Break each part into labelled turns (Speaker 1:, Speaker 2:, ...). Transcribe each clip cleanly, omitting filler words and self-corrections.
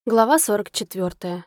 Speaker 1: Глава 44.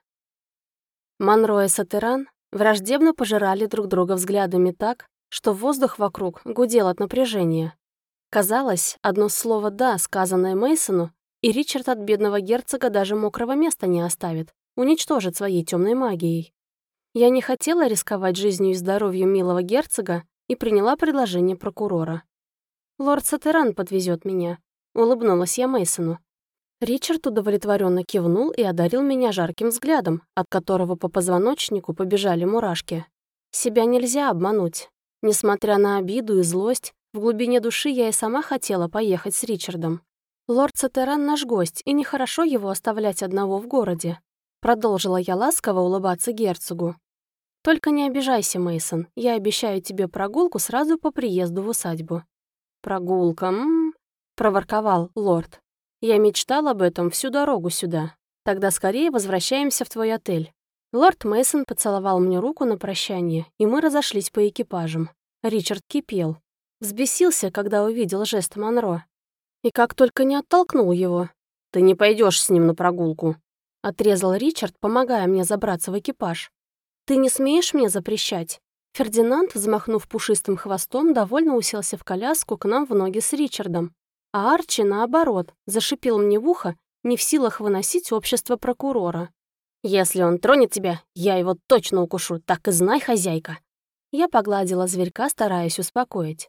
Speaker 1: Монро и Сатеран враждебно пожирали друг друга взглядами так, что воздух вокруг гудел от напряжения. Казалось, одно слово «да», сказанное Мейсону, и Ричард от бедного герцога даже мокрого места не оставит, уничтожит своей темной магией. Я не хотела рисковать жизнью и здоровьем милого герцога и приняла предложение прокурора. «Лорд Сатеран подвезет меня», — улыбнулась я Мейсону. Ричард удовлетворенно кивнул и одарил меня жарким взглядом, от которого по позвоночнику побежали мурашки. Себя нельзя обмануть. Несмотря на обиду и злость, в глубине души я и сама хотела поехать с Ричардом. «Лорд Сатеран наш гость, и нехорошо его оставлять одного в городе», продолжила я ласково улыбаться герцогу. «Только не обижайся, Мейсон, я обещаю тебе прогулку сразу по приезду в усадьбу». «Прогулка, проворковал лорд. «Я мечтал об этом всю дорогу сюда. Тогда скорее возвращаемся в твой отель». Лорд Мейсон поцеловал мне руку на прощание, и мы разошлись по экипажам. Ричард кипел. Взбесился, когда увидел жест Монро. И как только не оттолкнул его. «Ты не пойдешь с ним на прогулку», — отрезал Ричард, помогая мне забраться в экипаж. «Ты не смеешь мне запрещать?» Фердинанд, взмахнув пушистым хвостом, довольно уселся в коляску к нам в ноги с Ричардом. А Арчи, наоборот, зашипел мне в ухо, не в силах выносить общество прокурора. «Если он тронет тебя, я его точно укушу, так и знай, хозяйка!» Я погладила зверька, стараясь успокоить.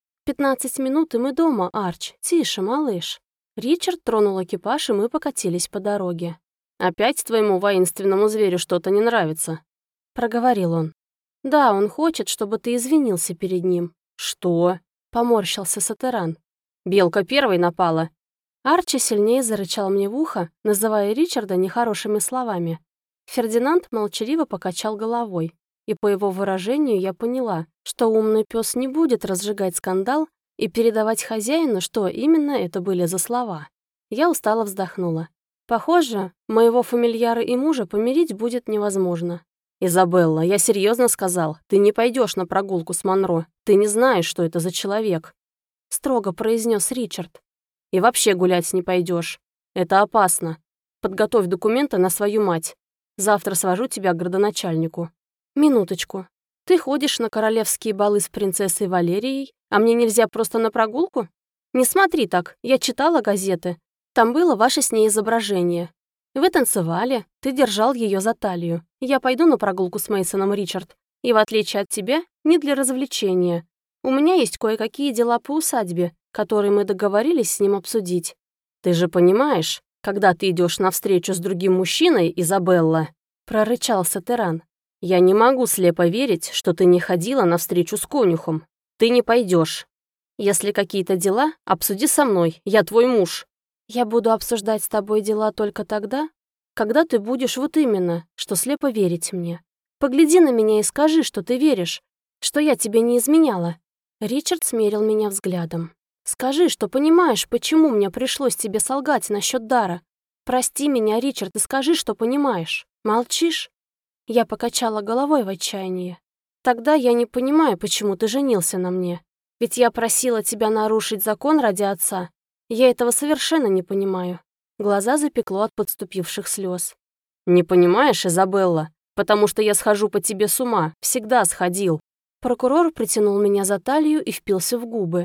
Speaker 1: 15 минут, и мы дома, Арч. Тише, малыш». Ричард тронул экипаж, и мы покатились по дороге. «Опять твоему воинственному зверю что-то не нравится?» — проговорил он. «Да, он хочет, чтобы ты извинился перед ним». «Что?» — поморщился Сатеран. «Белка первой напала». Арчи сильнее зарычал мне в ухо, называя Ричарда нехорошими словами. Фердинанд молчаливо покачал головой, и по его выражению я поняла, что умный пес не будет разжигать скандал и передавать хозяину, что именно это были за слова. Я устало вздохнула. Похоже, моего фамильяра и мужа помирить будет невозможно. «Изабелла, я серьезно сказал, ты не пойдешь на прогулку с Монро. Ты не знаешь, что это за человек», — строго произнес Ричард. «И вообще гулять не пойдешь. Это опасно. Подготовь документы на свою мать. Завтра свожу тебя к градоначальнику». «Минуточку. Ты ходишь на королевские балы с принцессой Валерией, а мне нельзя просто на прогулку? Не смотри так, я читала газеты. Там было ваше с ней изображение. Вы танцевали, ты держал ее за талию. Я пойду на прогулку с Мейсоном, Ричард. И в отличие от тебя, не для развлечения. У меня есть кое-какие дела по усадьбе, которые мы договорились с ним обсудить. Ты же понимаешь, когда ты идешь навстречу с другим мужчиной, Изабелла, прорычал Сатеран. Я не могу слепо верить, что ты не ходила навстречу с конюхом. Ты не пойдешь. Если какие-то дела, обсуди со мной, я твой муж. Я буду обсуждать с тобой дела только тогда, когда ты будешь вот именно, что слепо верить мне. Погляди на меня и скажи, что ты веришь, что я тебе не изменяла». Ричард смерил меня взглядом. «Скажи, что понимаешь, почему мне пришлось тебе солгать насчет дара. Прости меня, Ричард, и скажи, что понимаешь. Молчишь?» Я покачала головой в отчаянии. «Тогда я не понимаю, почему ты женился на мне. Ведь я просила тебя нарушить закон ради отца. Я этого совершенно не понимаю». Глаза запекло от подступивших слез. «Не понимаешь, Изабелла? Потому что я схожу по тебе с ума. Всегда сходил». Прокурор притянул меня за талию и впился в губы.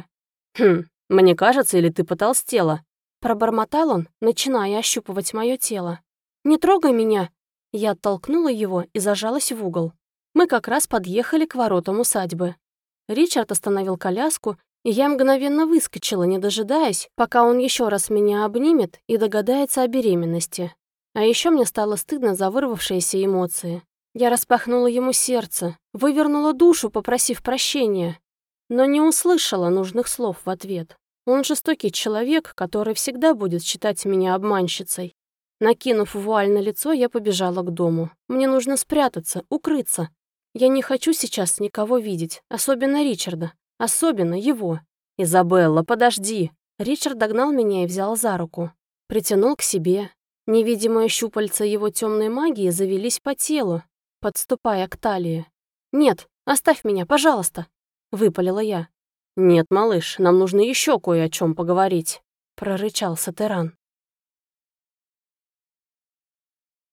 Speaker 1: Мне кажется, или ты потолстела?» Пробормотал он, начиная ощупывать мое тело. «Не трогай меня!» Я оттолкнула его и зажалась в угол. Мы как раз подъехали к воротам усадьбы. Ричард остановил коляску, и я мгновенно выскочила, не дожидаясь, пока он еще раз меня обнимет и догадается о беременности. А еще мне стало стыдно за вырвавшиеся эмоции. Я распахнула ему сердце, вывернула душу, попросив прощения, но не услышала нужных слов в ответ. Он жестокий человек, который всегда будет считать меня обманщицей. Накинув вуаль на лицо, я побежала к дому. Мне нужно спрятаться, укрыться. Я не хочу сейчас никого видеть, особенно Ричарда. Особенно его. «Изабелла, подожди!» Ричард догнал меня и взял за руку. Притянул к себе. Невидимые щупальца его темной магии завелись по телу, подступая к талии. «Нет, оставь меня, пожалуйста!» — выпалила я. «Нет, малыш, нам нужно еще кое о чем поговорить», — прорычал Сатеран.